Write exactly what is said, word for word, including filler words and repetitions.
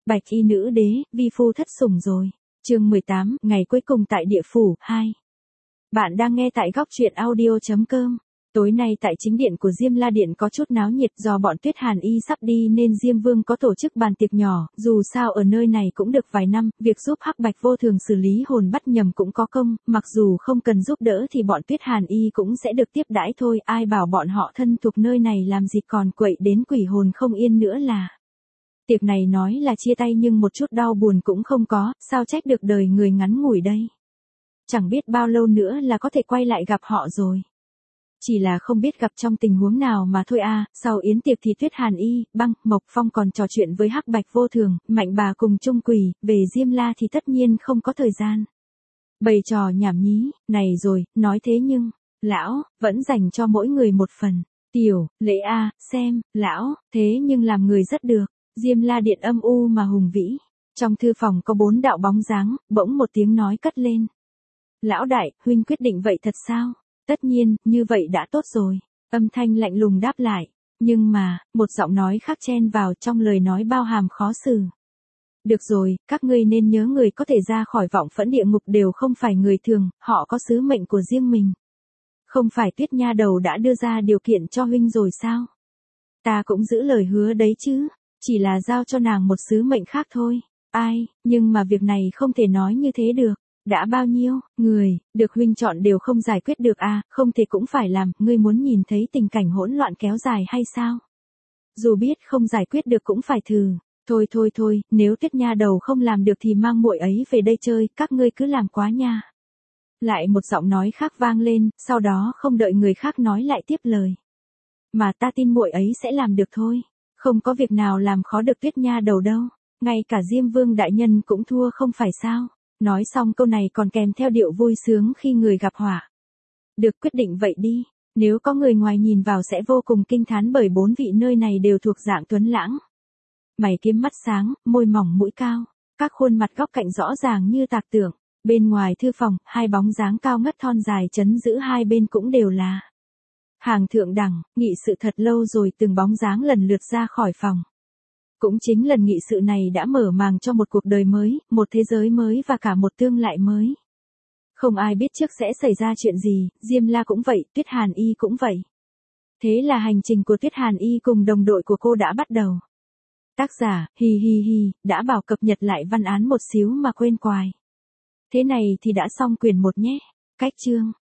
Bạch y nữ đế, vi phu thất sủng rồi. Chương mười tám, ngày cuối cùng tại địa phủ, hai. Bạn đang nghe tại góc truyện audio chấm com. Tối nay tại chính điện của Diêm La Điện có chút náo nhiệt do bọn Tuyết Hàn Y sắp đi nên Diêm Vương có tổ chức bàn tiệc nhỏ, dù sao ở nơi này cũng được vài năm, việc giúp Hắc Bạch Vô Thường xử lý hồn bắt nhầm cũng có công, mặc dù không cần giúp đỡ thì bọn Tuyết Hàn Y cũng sẽ được tiếp đãi thôi, ai bảo bọn họ thân thuộc nơi này làm gì còn quậy đến quỷ hồn không yên nữa là. Tiệc này nói là chia tay nhưng một chút đau buồn cũng không có, sao trách được đời người ngắn ngủi đây. Chẳng biết bao lâu nữa là có thể quay lại gặp họ rồi. Chỉ là không biết gặp trong tình huống nào mà thôi à, sau yến tiệc thì Tuyết Hàn Y, Băng, Mộc Phong còn trò chuyện với Hắc Bạch Vô Thường, Mạnh Bà cùng Trung Quỷ, về Diêm La thì tất nhiên không có thời gian. Bày trò nhảm nhí, này rồi, nói thế nhưng, lão, vẫn dành cho mỗi người một phần. Tiểu, Lễ a, xem, lão, thế nhưng làm người rất được. Diêm La Điện âm u mà hùng vĩ. Trong thư phòng có bốn đạo bóng dáng, bỗng một tiếng nói cất lên. Lão đại, huynh quyết định vậy thật sao? Tất nhiên, như vậy đã tốt rồi. Âm thanh lạnh lùng đáp lại. Nhưng mà, một giọng nói khác chen vào trong lời nói bao hàm khó xử. Được rồi, các ngươi nên nhớ người có thể ra khỏi vọng phẫn địa ngục đều không phải người thường, họ có sứ mệnh của riêng mình. Không phải Tuyết nha đầu đã đưa ra điều kiện cho huynh rồi sao? Ta cũng giữ lời hứa đấy chứ. Chỉ là giao cho nàng một sứ mệnh khác thôi. Ai, nhưng mà việc này không thể nói như thế được. Đã bao nhiêu, người, được huynh chọn đều không giải quyết được à, không thể cũng phải làm, ngươi muốn nhìn thấy tình cảnh hỗn loạn kéo dài hay sao? Dù biết không giải quyết được cũng phải thử. Thôi thôi thôi, nếu Tuyết nha đầu không làm được thì mang muội ấy về đây chơi, các ngươi cứ làm quá nha. Lại một giọng nói khác vang lên, sau đó không đợi người khác nói lại tiếp lời. Mà ta tin muội ấy sẽ làm được thôi. Không có việc nào làm khó được Tuyết nha đầu đâu. Ngay cả Diêm Vương đại nhân cũng thua không phải sao. Nói xong câu này còn kèm theo điệu vui sướng khi người gặp họa. Được, quyết định vậy đi. Nếu có người ngoài nhìn vào sẽ vô cùng kinh thán bởi bốn vị nơi này đều thuộc dạng tuấn lãng. Mày kiếm mắt sáng, môi mỏng mũi cao. Các khuôn mặt góc cạnh rõ ràng như tạc tượng. Bên ngoài thư phòng, hai bóng dáng cao ngất thon dài chấn giữ hai bên cũng đều là hàng thượng đẳng, nghị sự thật lâu rồi từng bóng dáng lần lượt ra khỏi phòng. Cũng chính lần nghị sự này đã mở màng cho một cuộc đời mới, một thế giới mới và cả một tương lai mới. Không ai biết trước sẽ xảy ra chuyện gì, Diêm La cũng vậy, Tuyết Hàn Y cũng vậy. Thế là hành trình của Tuyết Hàn Y cùng đồng đội của cô đã bắt đầu. Tác giả, hi hi hi, đã bảo cập nhật lại văn án một xíu mà quên quài. Thế này thì đã xong quyển một nhé. Cách chương.